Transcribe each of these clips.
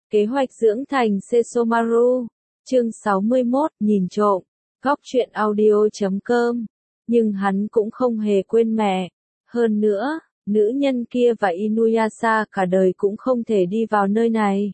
Kế hoạch dưỡng thành Sesomaru. Chương 61, nhìn trộm. Góc truyện audio.com. Nhưng hắn cũng không hề quên mẹ. Hơn nữa, nữ nhân kia và Inuyasha cả đời cũng không thể đi vào nơi này.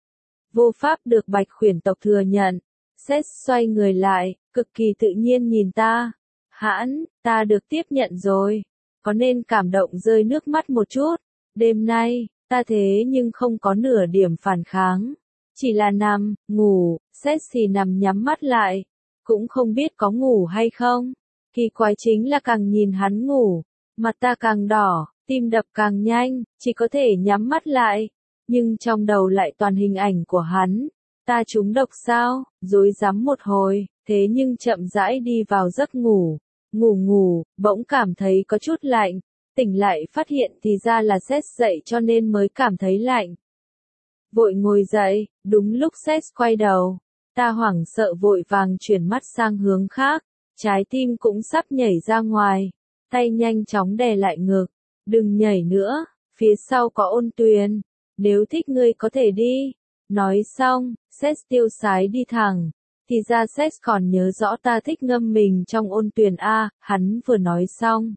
Vô pháp được Bạch Khuyển tộc thừa nhận. Seth xoay người lại, cực kỳ tự nhiên nhìn ta. Hãn, ta được tiếp nhận rồi. Có nên cảm động rơi nước mắt một chút. Đêm nay, ta thế nhưng không có nửa điểm phản kháng. Chỉ là nằm, ngủ, Seth thì nằm nhắm mắt lại. Cũng không biết có ngủ hay không. Kỳ quái chính là càng nhìn hắn ngủ, mặt ta càng đỏ, tim đập càng nhanh, chỉ có thể nhắm mắt lại. Nhưng trong đầu lại toàn hình ảnh của hắn. Ta trúng độc sao, rối rắm một hồi, thế nhưng chậm rãi đi vào giấc ngủ. Ngủ, bỗng cảm thấy có chút lạnh. Tỉnh lại phát hiện thì ra là Seth dậy cho nên mới cảm thấy lạnh. Vội ngồi dậy, đúng lúc Seth quay đầu. Ta hoảng sợ vội vàng chuyển mắt sang hướng khác. Trái tim cũng sắp nhảy ra ngoài. Tay nhanh chóng đè lại ngực. Đừng nhảy nữa, phía sau có Ôn Tuyền. Nếu thích ngươi có thể đi. Nói xong, Seth tiêu sái đi thẳng. Thì ra Seth còn nhớ rõ ta thích ngâm mình trong Ôn Tuyền a. Hắn vừa nói xong.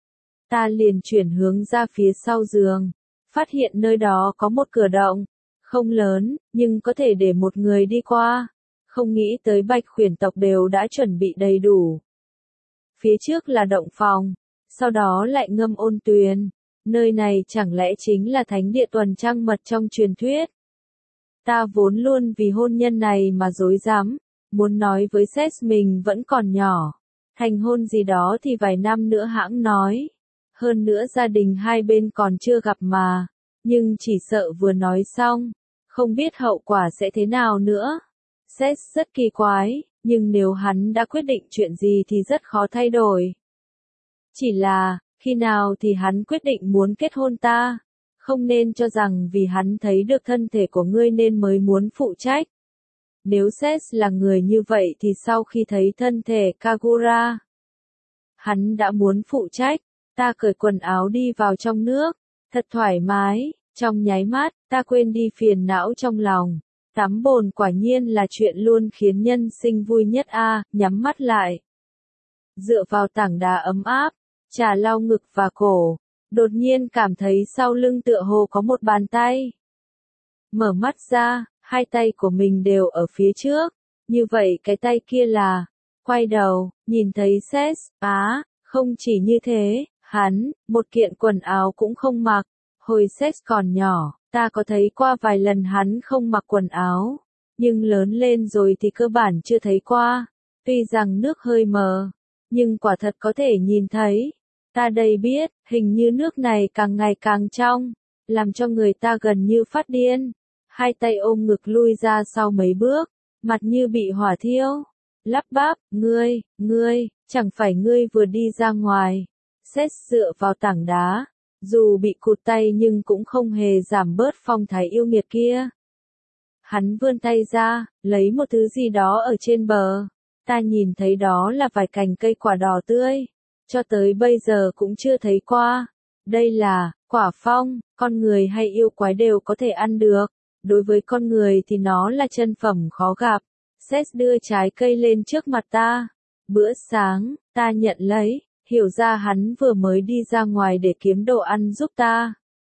Ta liền chuyển hướng ra phía sau giường. Phát hiện nơi đó có một cửa động. Không lớn, nhưng có thể để một người đi qua. Không nghĩ tới Bạch Khuyển tộc đều đã chuẩn bị đầy đủ. Phía trước là động phòng. Sau đó lại ngâm Ôn Tuyền. Nơi này chẳng lẽ chính là thánh địa tuần trăng mật trong truyền thuyết. Ta vốn luôn vì hôn nhân này mà rối rắm. Muốn nói với Seth mình vẫn còn nhỏ. Thành hôn gì đó thì vài năm nữa hãng nói. Hơn nữa gia đình hai bên còn chưa gặp mà. Nhưng chỉ sợ vừa nói xong. Không biết hậu quả sẽ thế nào nữa. Seth rất kỳ quái. Nhưng nếu hắn đã quyết định chuyện gì thì rất khó thay đổi. Chỉ là, khi nào thì hắn quyết định muốn kết hôn ta? Không nên cho rằng vì hắn thấy được thân thể của ngươi nên mới muốn phụ trách. Nếu Seth là người như vậy thì sau khi thấy thân thể Kagura, hắn đã muốn phụ trách. Ta cởi quần áo đi vào trong nước. Thật thoải mái. Trong nháy mắt, ta quên đi phiền não trong lòng. Tắm bồn quả nhiên là chuyện luôn khiến nhân sinh vui nhất a. Nhắm mắt lại. Dựa vào tảng đá ấm áp. Chà lau ngực và cổ. Đột nhiên cảm thấy sau lưng tựa hồ có một bàn tay. Mở mắt ra, hai tay của mình đều ở phía trước. Như vậy cái tay kia là. Quay đầu, nhìn thấy Seth. Không chỉ như thế, hắn, một kiện quần áo cũng không mặc. Hồi Seth còn nhỏ, ta có thấy qua vài lần hắn không mặc quần áo. Nhưng lớn lên rồi thì cơ bản chưa thấy qua. Tuy rằng nước hơi mờ, nhưng quả thật có thể nhìn thấy. Ta đây biết, hình như nước này càng ngày càng trong, làm cho người ta gần như phát điên. Hai tay ôm ngực lui ra sau mấy bước, mặt như bị hỏa thiêu. Lắp bắp, ngươi, chẳng phải ngươi vừa đi ra ngoài. Seth dựa vào tảng đá, dù bị cụt tay nhưng cũng không hề giảm bớt phong thái yêu nghiệt kia. Hắn vươn tay ra, lấy một thứ gì đó ở trên bờ. Ta nhìn thấy đó là vài cành cây quả đỏ tươi. Cho tới bây giờ cũng chưa thấy qua. Đây là quả phong, con người hay yêu quái đều có thể ăn được. Đối với con người thì nó là chân phẩm khó gặp. Seth đưa trái cây lên trước mặt ta. Bữa sáng, ta nhận lấy, hiểu ra hắn vừa mới đi ra ngoài để kiếm đồ ăn giúp ta.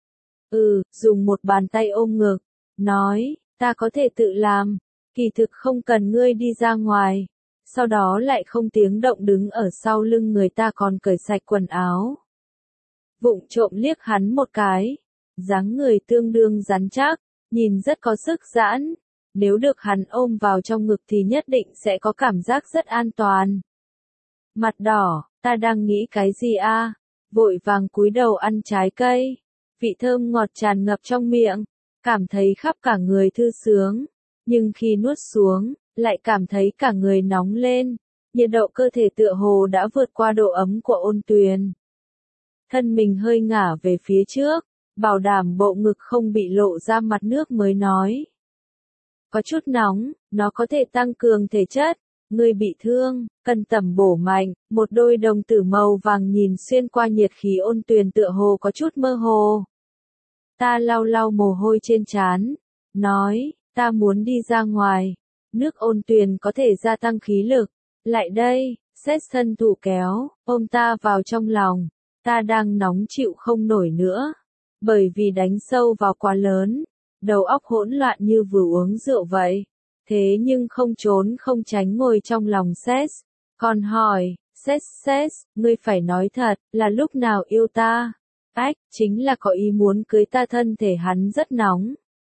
Dùng một bàn tay ôm ngực, nói, ta có thể tự làm, kỳ thực không cần ngươi đi ra ngoài. Sau đó lại không tiếng động đứng ở sau lưng người ta còn cởi sạch quần áo. Vụng trộm liếc hắn một cái, dáng người tương đương rắn chắc, nhìn rất có sức giãn. Nếu được hắn ôm vào trong ngực thì nhất định sẽ có cảm giác rất an toàn. Mặt đỏ, ta đang nghĩ cái gì a? Vội vàng cúi đầu ăn trái cây. Vị thơm ngọt tràn ngập trong miệng, cảm thấy khắp cả người thư sướng. Nhưng khi nuốt xuống, lại cảm thấy cả người nóng lên. Nhiệt độ cơ thể tựa hồ đã vượt qua độ ấm của Ôn Tuyền. Thân mình hơi ngả về phía trước, bảo đảm bộ ngực không bị lộ ra mặt nước mới nói. Có chút nóng, nó có thể tăng cường thể chất. Ngươi bị thương, cần tẩm bổ mạnh. Một đôi đồng tử màu vàng nhìn xuyên qua nhiệt khí Ôn Tuyền tựa hồ có chút mơ hồ. Ta lau lau mồ hôi trên trán. nói, ta muốn đi ra ngoài. Nước ôn tuyền có thể gia tăng khí lực. Lại đây, Seth thân thủ kéo, ôm ta vào trong lòng. Ta đang nóng chịu không nổi nữa. Bởi vì đánh sâu vào quá lớn. Đầu óc hỗn loạn như vừa uống rượu vậy. Thế nhưng không trốn không tránh ngồi trong lòng Seth. Còn hỏi, Seth, ngươi phải nói thật, là lúc nào yêu ta? Ách, chính là có ý muốn cưới ta. Thân thể hắn rất nóng.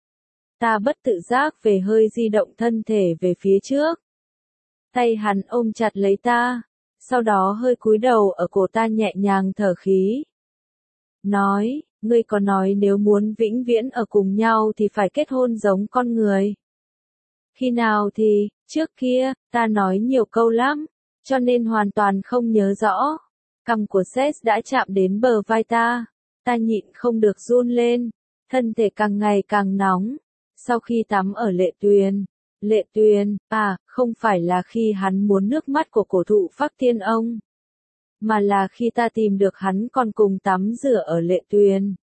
Ta bất tự giác về hơi di động thân thể về phía trước. Tay hắn ôm chặt lấy ta, sau đó hơi cúi đầu ở cổ ta nhẹ nhàng thở khí. Nói, ngươi có nói nếu muốn vĩnh viễn ở cùng nhau thì phải kết hôn giống con người. Khi nào thì, trước kia, ta nói nhiều câu lắm, cho nên hoàn toàn không nhớ rõ. Cằm của Seth đã chạm đến bờ vai ta. Ta nhịn không được run lên, thân thể càng ngày càng nóng. Sau khi tắm ở Lệ Tuyền, không phải là khi hắn muốn nước mắt của cổ thụ Phác Thiên Ông, mà là khi ta tìm được hắn còn cùng tắm rửa ở Lệ Tuyền.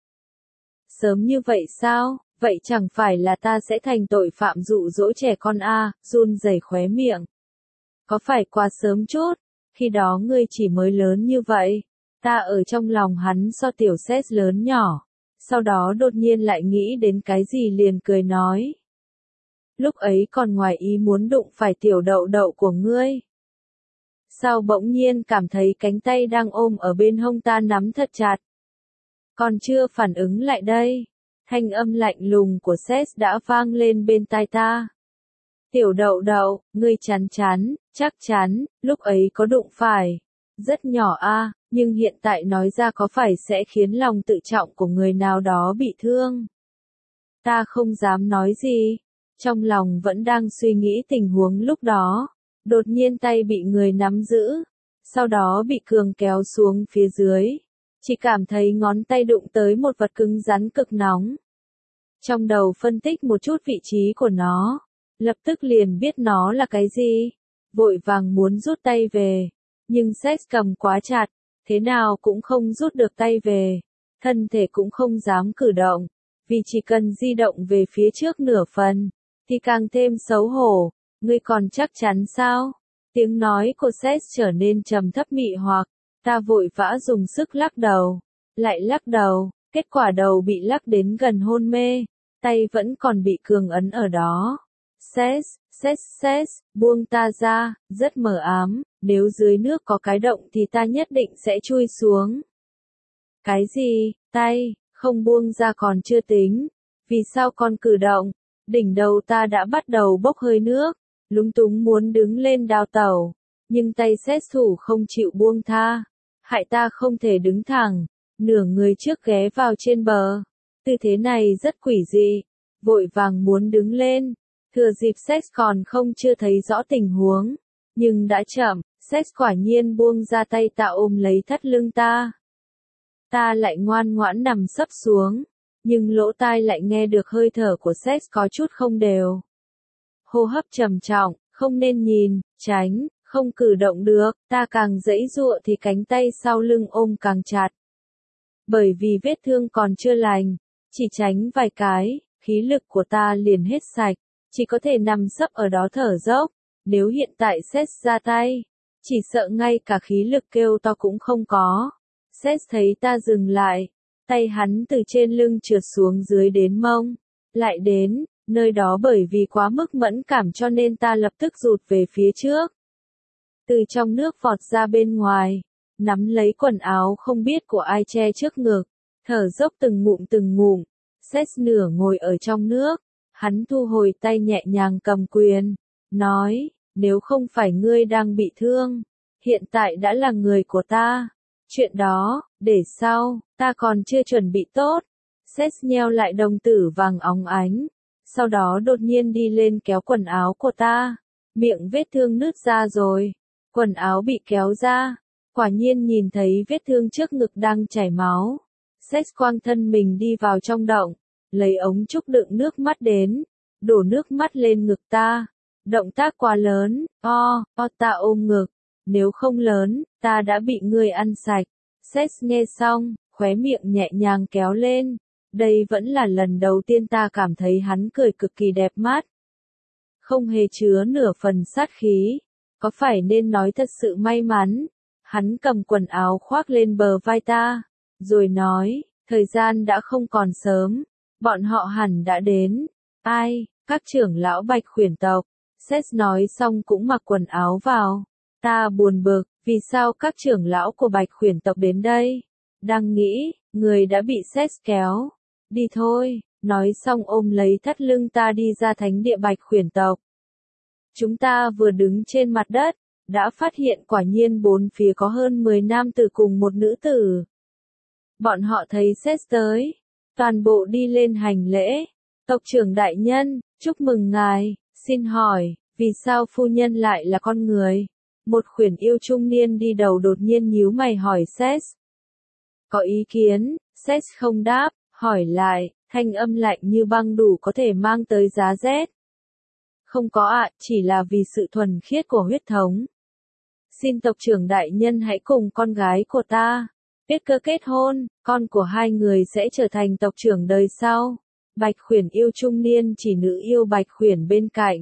Sớm như vậy sao? Vậy chẳng phải là ta sẽ thành tội phạm dụ dỗ trẻ con run rẩy khóe miệng. Có phải quá sớm chút? Khi đó ngươi chỉ mới lớn như vậy. Ta ở trong lòng hắn so tiểu Seth lớn nhỏ. Sau đó đột nhiên lại nghĩ đến cái gì liền cười nói. Lúc ấy còn ngoài ý muốn đụng phải tiểu đậu đậu của ngươi. Sao bỗng nhiên cảm thấy cánh tay đang ôm ở bên hông ta nắm thật chặt. Còn chưa phản ứng lại đây. Thanh âm lạnh lùng của Seth đã vang lên bên tai ta. Tiểu đậu đậu, ngươi chắn, chắc chắn, lúc ấy có đụng phải. Rất nhỏ nhưng hiện tại nói ra có phải sẽ khiến lòng tự trọng của người nào đó bị thương. Ta không dám nói gì. Trong lòng vẫn đang suy nghĩ tình huống lúc đó. Đột nhiên tay bị người nắm giữ. Sau đó bị cường kéo xuống phía dưới. Chỉ cảm thấy ngón tay đụng tới một vật cứng rắn cực nóng. Trong đầu phân tích một chút vị trí của nó. Lập tức liền biết nó là cái gì. Vội vàng muốn rút tay về. Nhưng Seth cầm quá chặt. Thế nào cũng không rút được tay về. Thân thể cũng không dám cử động. Vì chỉ cần di động về phía trước nửa phần. Thì càng thêm xấu hổ. Ngươi còn chắc chắn sao? Tiếng nói của Seth trở nên trầm thấp mị hoặc. Ta vội vã dùng sức lắc đầu. Lại lắc đầu. Kết quả đầu bị lắc đến gần hôn mê. Tay vẫn còn bị cường ấn ở đó. Seth, buông ta ra, rất mờ ám. Nếu dưới nước có cái động thì ta nhất định sẽ chui xuống. Cái gì? Tay, không buông ra còn chưa tính. Vì sao còn cử động? Đỉnh đầu ta đã bắt đầu bốc hơi nước. Lúng túng muốn đứng lên đào tẩu. Nhưng tay Seth thủ không chịu buông tha. Hại ta không thể đứng thẳng. Nửa người trước ghé vào trên bờ. Tư thế này rất quỷ dị. Vội vàng muốn đứng lên. Thừa dịp Seth còn chưa thấy rõ tình huống. Nhưng đã chậm. Seth quả nhiên buông ra tay ta ôm lấy thắt lưng ta. Ta lại ngoan ngoãn nằm sấp xuống. Nhưng lỗ tai lại nghe được hơi thở của Seth có chút không đều. Hô hấp trầm trọng, không nên nhìn, tránh, không cử động được. Ta càng giãy giụa thì cánh tay sau lưng ôm càng chặt. Bởi vì vết thương còn chưa lành, chỉ tránh vài cái, khí lực của ta liền hết sạch. Chỉ có thể nằm sấp ở đó thở dốc. Nếu hiện tại Seth ra tay, chỉ sợ ngay cả khí lực kêu to cũng không có. Seth thấy ta dừng lại, tay hắn từ trên lưng trượt xuống dưới đến mông, lại đến, nơi đó bởi vì quá mức mẫn cảm cho nên ta lập tức rụt về phía trước. Từ trong nước vọt ra bên ngoài, nắm lấy quần áo không biết của ai che trước ngực, thở dốc từng ngụm. Seth nửa ngồi ở trong nước, hắn thu hồi tay nhẹ nhàng cầm quyền, nói, nếu không phải ngươi đang bị thương, hiện tại đã là người của ta. Chuyện đó, để sau, ta còn chưa chuẩn bị tốt. Seth nheo lại đồng tử vàng óng ánh. Sau đó đột nhiên đi lên kéo quần áo của ta. Miệng vết thương nứt ra rồi. Quần áo bị kéo ra. Quả nhiên nhìn thấy vết thương trước ngực đang chảy máu. Seth quang thân mình đi vào trong động. Lấy ống trúc đựng nước mắt đến. Đổ nước mắt lên ngực ta. Động tác quá lớn. Ta ôm ngực. Nếu không lớn, ta đã bị ngươi ăn sạch. Seth nghe xong, khóe miệng nhẹ nhàng kéo lên. Đây vẫn là lần đầu tiên ta cảm thấy hắn cười cực kỳ đẹp mắt. Không hề chứa nửa phần sát khí. Có phải nên nói thật sự may mắn? Hắn cầm quần áo khoác lên bờ vai ta, rồi nói, thời gian đã không còn sớm, bọn họ hẳn đã đến. Ai, các trưởng lão Bạch Khuyển tộc. Seth nói xong cũng mặc quần áo vào. Ta buồn bực, vì sao các trưởng lão của Bạch Khuyển tộc đến đây? Đang nghĩ, người đã bị Seth kéo. Đi thôi, nói xong ôm lấy thắt lưng ta đi ra thánh địa Bạch Khuyển tộc. Chúng ta vừa đứng trên mặt đất, đã phát hiện quả nhiên bốn phía có hơn 10 nam tử cùng một nữ tử. Bọn họ thấy Seth tới, toàn bộ đi lên hành lễ. Tộc trưởng đại nhân, chúc mừng ngài, xin hỏi, vì sao phu nhân lại là con người? Một khuyển yêu trung niên đi đầu đột nhiên nhíu mày hỏi Seth. Có ý kiến, Seth không đáp, hỏi lại, thanh âm lạnh như băng đủ có thể mang tới giá rét. Không có ạ, chỉ là vì sự thuần khiết của huyết thống. Xin tộc trưởng đại nhân hãy cùng con gái của ta, Tuyết Cơ kết hôn, con của hai người sẽ trở thành tộc trưởng đời sau. Bạch Khuyển yêu trung niên chỉ nữ yêu Bạch Khuyển bên cạnh.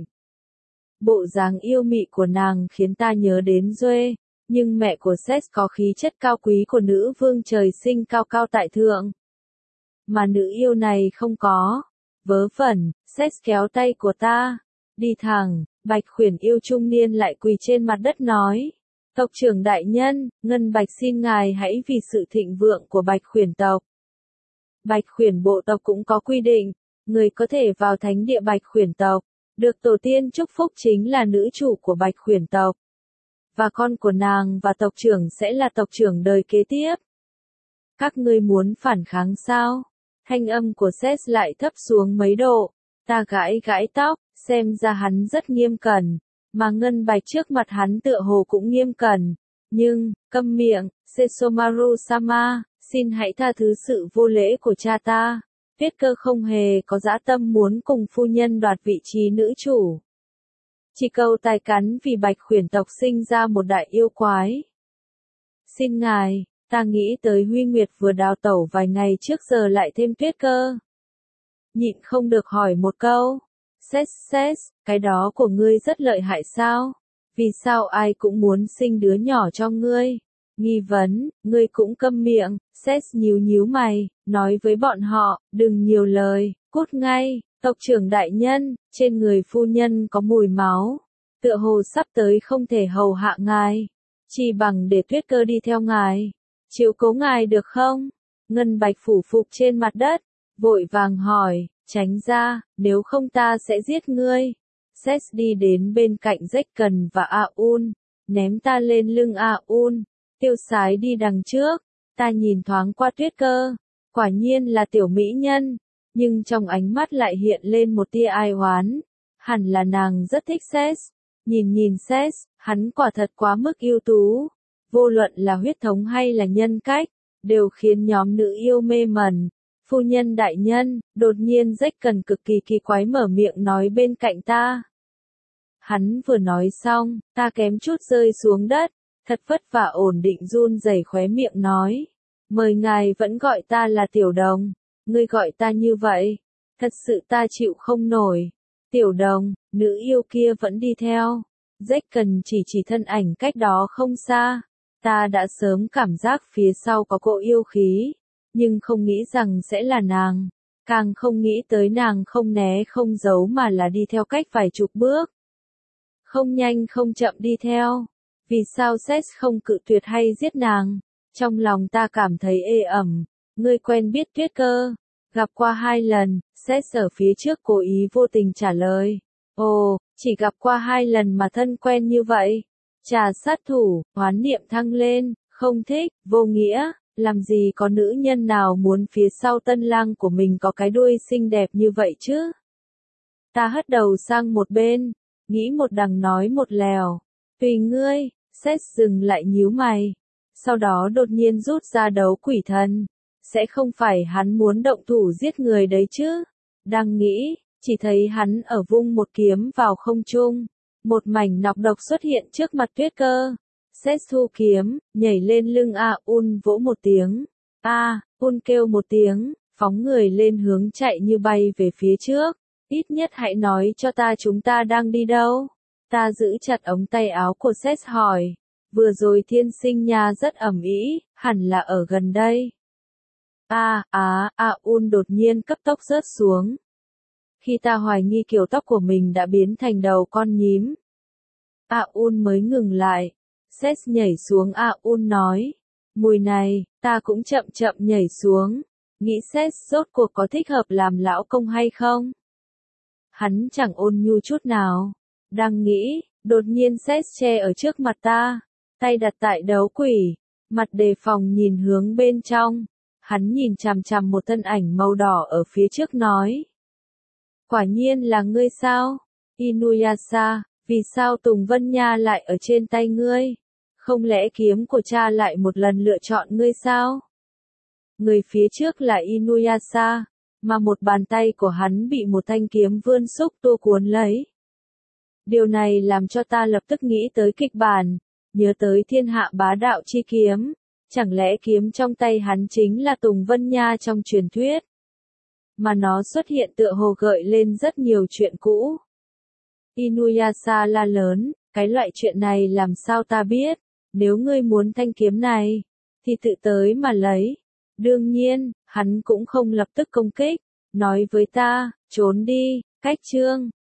Bộ dáng yêu mị của nàng khiến ta nhớ đến Duê, nhưng mẹ của Seth có khí chất cao quý của nữ vương trời sinh cao cao tại thượng. Mà nữ yêu này không có. Vớ vẩn, Seth kéo tay của ta. Đi thẳng, Bạch Khuyển yêu trung niên lại quỳ trên mặt đất nói. Tộc trưởng đại nhân, Ngân Bạch xin ngài hãy vì sự thịnh vượng của Bạch Khuyển tộc. Bạch Khuyển bộ tộc cũng có quy định, người có thể vào thánh địa Bạch Khuyển tộc, được tổ tiên chúc phúc chính là nữ chủ của Bạch Khuyển tộc. Và con của nàng và tộc trưởng sẽ là tộc trưởng đời kế tiếp. Các ngươi muốn phản kháng sao? Thanh âm của Seth lại thấp xuống mấy độ. Ta gãi gãi tóc, xem ra hắn rất nghiêm cẩn, mà Ngân Bạch trước mặt hắn tựa hồ cũng nghiêm cẩn. Nhưng, câm miệng, Sesomaru-sama, xin hãy tha thứ sự vô lễ của cha ta. Tuyết Cơ không hề có dã tâm muốn cùng phu nhân đoạt vị trí nữ chủ. Chỉ cầu tài cắn vì Bạch Khuyển tộc sinh ra một đại yêu quái. Xin ngài, ta nghĩ tới Huy Nguyệt vừa đào tẩu vài ngày trước giờ lại thêm Tuyết Cơ. Nhịn không được hỏi một câu. Seth, cái đó của ngươi rất lợi hại sao? Vì sao ai cũng muốn sinh đứa nhỏ cho ngươi? Nghi vấn, ngươi cũng câm miệng. Seth nhíu mày, nói với bọn họ, đừng nhiều lời, cút ngay. Tộc trưởng đại nhân, trên người phu nhân có mùi máu. Tựa hồ sắp tới không thể hầu hạ ngài. Chỉ bằng để Tuyết Cơ đi theo ngài. Chiếu cố ngài được không? Ngân Bạch phủ phục trên mặt đất, vội vàng hỏi, tránh ra, nếu không ta sẽ giết ngươi. Seth đi đến bên cạnh Zekken và Aun, ném ta lên lưng Aun, tiêu sái đi đằng trước. Ta nhìn thoáng qua Tuyết Cơ, quả nhiên là tiểu mỹ nhân, nhưng trong ánh mắt lại hiện lên một tia ai oán. Hẳn là nàng rất thích Seth. Nhìn Seth, hắn quả thật quá mức ưu tú. Vô luận là huyết thống hay là nhân cách, đều khiến nhóm nữ yêu mê mẩn. Phu nhân đại nhân, đột nhiên Zekken cực kỳ quái mở miệng nói bên cạnh ta. Hắn vừa nói xong, ta kém chút rơi xuống đất, thật vất vả ổn định run rẩy khóe miệng nói. Mời ngài vẫn gọi ta là Tiểu Đồng, ngươi gọi ta như vậy, thật sự ta chịu không nổi. Tiểu Đồng, nữ yêu kia vẫn đi theo. Zekken chỉ thân ảnh cách đó không xa. Ta đã sớm cảm giác phía sau có cỗ yêu khí, nhưng không nghĩ rằng sẽ là nàng. Càng không nghĩ tới nàng không né không giấu mà là đi theo cách vài chục bước. Không nhanh không chậm đi theo. Vì sao Seth không cự tuyệt hay giết nàng? Trong lòng ta cảm thấy ê ẩm. Ngươi quen biết Tuyết Cơ? Gặp qua 2 lần, Seth ở phía trước cố ý vô tình trả lời. Ồ, chỉ gặp qua 2 lần mà thân quen như vậy. Trà sát thủ, oán niệm thăng lên, không thích, vô nghĩa, làm gì có nữ nhân nào muốn phía sau tân lang của mình có cái đuôi xinh đẹp như vậy chứ? Ta hất đầu sang một bên, nghĩ một đằng nói một lèo. Tùy ngươi. Seth dừng lại nhíu mày. Sau đó đột nhiên rút ra đấu quỷ thần. Sẽ không phải hắn muốn động thủ giết người đấy chứ? Đang nghĩ, chỉ thấy hắn ở vung một kiếm vào không trung. Một mảnh nọc độc xuất hiện trước mặt Tuyết Cơ. Seth thu kiếm, nhảy lên lưng Aun vỗ một tiếng. Un kêu một tiếng, phóng người lên hướng chạy như bay về phía trước. Ít nhất hãy nói cho ta chúng ta đang đi đâu. Ta giữ chặt ống tay áo của Seth hỏi. Vừa rồi thiên sinh nha rất ầm ĩ, hẳn là ở gần đây. Un đột nhiên cấp tốc rớt xuống. Khi ta hoài nghi kiểu tóc của mình đã biến thành đầu con nhím. Un mới ngừng lại. Seth nhảy xuống. Un nói. Mùi này, ta cũng chậm chậm nhảy xuống. Nghĩ Seth rốt cuộc có thích hợp làm lão công hay không? Hắn chẳng ôn nhu chút nào. Đang nghĩ, đột nhiên Seth che ở trước mặt ta. Tay đặt tại đấu quỷ. Mặt đề phòng nhìn hướng bên trong. Hắn nhìn chằm chằm một thân ảnh màu đỏ ở phía trước nói. Quả nhiên là ngươi sao? Inuyasha, vì sao Tùng Vân Nha lại ở trên tay ngươi? Không lẽ kiếm của cha lại một lần lựa chọn ngươi sao? Người phía trước là Inuyasha, mà một bàn tay của hắn bị một thanh kiếm vươn xúc tua cuốn lấy. Điều này làm cho ta lập tức nghĩ tới kịch bản, nhớ tới thiên hạ bá đạo chi kiếm. Chẳng lẽ kiếm trong tay hắn chính là Tùng Vân Nha trong truyền thuyết? Mà nó xuất hiện tựa hồ gợi lên rất nhiều chuyện cũ. Inuyasha la lớn, cái loại chuyện này làm sao ta biết? Nếu ngươi muốn thanh kiếm này, thì tự tới mà lấy. Đương nhiên, hắn cũng không lập tức công kích, nói với ta, trốn đi, cách chương.